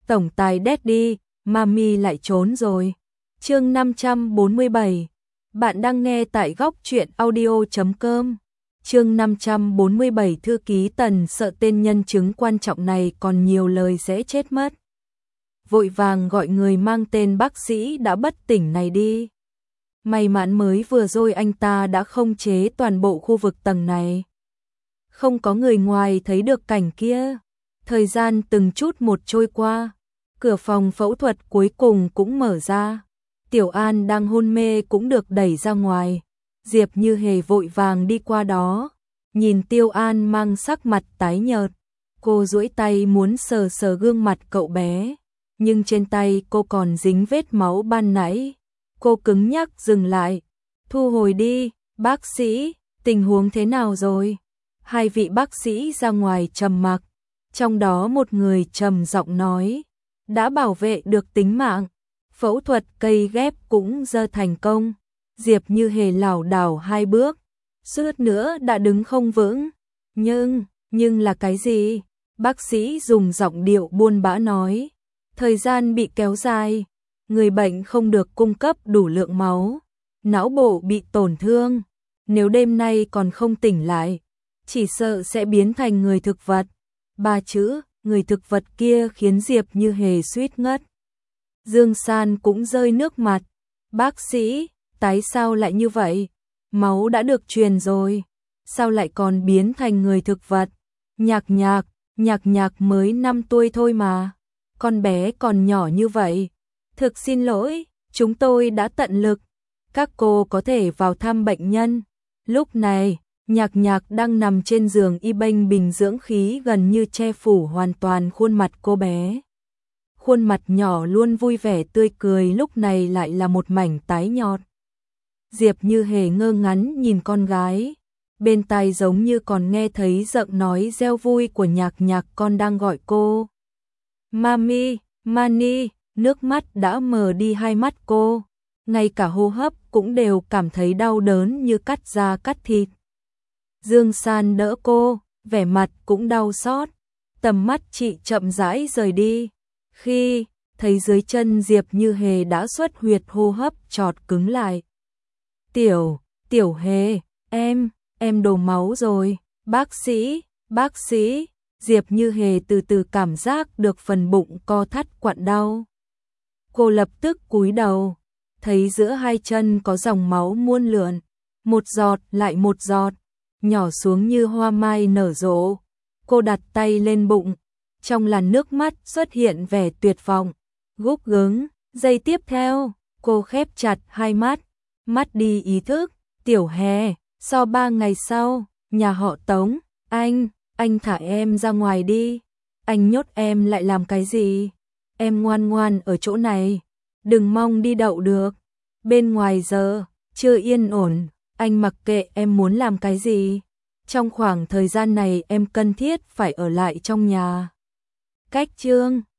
Tổng tài Daddy, Mami lại trốn rồi. Chương 547. Bạn đang nghe tại góc truyện audio.com. Chương 547. Thư ký Tần sợ tên nhân chứng quan trọng này còn nhiều lời sẽ chết mất. Vội vàng gọi người mang tên bác sĩ đã bất tỉnh này đi. May mắn mới vừa rồi anh ta đã khống chế toàn bộ khu vực tầng này. Không có người ngoài thấy được cảnh kia. Thời gian từng chút một trôi qua. Cửa phòng phẫu thuật cuối cùng cũng mở ra. Tiểu An đang hôn mê cũng được đẩy ra ngoài. Diệp Như Hề vội vàng đi qua đó. Nhìn Tiêu An mang sắc mặt tái nhợt. Cô duỗi tay muốn sờ sờ gương mặt cậu bé. Nhưng trên tay cô còn dính vết máu ban nãy. Cô cứng nhắc dừng lại. Thu hồi đi, bác sĩ, tình huống thế nào rồi? Hai vị bác sĩ ra ngoài trầm mặc. Trong đó một người trầm giọng nói. Đã bảo vệ được tính mạng. Phẫu thuật cây ghép cũng dơ thành công. Diệp Như Hề lảo đảo 2 bước. Suýt nữa đã đứng không vững. Nhưng là cái gì? Bác sĩ dùng giọng điệu buồn bã nói. Thời gian bị kéo dài. Người bệnh không được cung cấp đủ lượng máu. Não bộ bị tổn thương. Nếu đêm nay còn không tỉnh lại, chỉ sợ sẽ biến thành người thực vật. 3 chữ, người thực vật kia khiến Diệp Như Hề suýt ngất. Dương San cũng rơi nước mặt. Bác sĩ, tại sao lại như vậy? Máu đã được truyền rồi. Sao lại còn biến thành người thực vật? Nhạc nhạc mới 5 tuổi thôi mà. Con bé còn nhỏ như vậy. Thực xin lỗi, chúng tôi đã tận lực. Các cô có thể vào thăm bệnh nhân. Lúc này, nhạc đang nằm trên giường y bênh bình dưỡng khí gần như che phủ hoàn toàn khuôn mặt cô bé. Khuôn mặt nhỏ luôn vui vẻ tươi cười lúc này lại là một mảnh tái nhợt. Diệp Như Hề ngơ ngắn nhìn con gái. Bên tai giống như còn nghe thấy giọng nói reo vui của nhạc con đang gọi cô. Mami, Mani, nước mắt đã mờ đi hai mắt cô. Ngay cả hô hấp cũng đều cảm thấy đau đớn như cắt da cắt thịt. Dương San đỡ cô, vẻ mặt cũng đau xót. Tầm mắt chị chậm rãi rời đi. Khi thấy dưới chân Diệp Như Hề đã xuất huyệt hô hấp chợt cứng lại. Tiểu Hề, em đổ máu rồi. Bác sĩ, Diệp Như Hề từ từ cảm giác được phần bụng co thắt quặn đau. Cô lập tức cúi đầu, thấy giữa hai chân có dòng máu muôn lượn, một giọt lại một giọt, nhỏ xuống như hoa mai nở rộ. Cô đặt tay lên bụng, trong làn nước mắt xuất hiện vẻ tuyệt vọng, gúc gứng. Giây tiếp theo, cô khép chặt hai mắt, mất đi ý thức. Tiểu Hề, sau 3 ngày sau, nhà họ Tống, anh thả em ra ngoài đi. Anh nhốt em lại làm cái gì? Em ngoan ngoan ở chỗ này, đừng mong đi đậu được. Bên ngoài giờ chưa yên ổn, anh mặc kệ em muốn làm cái gì. Trong khoảng thời gian này em cần thiết phải ở lại trong nhà. Cách chương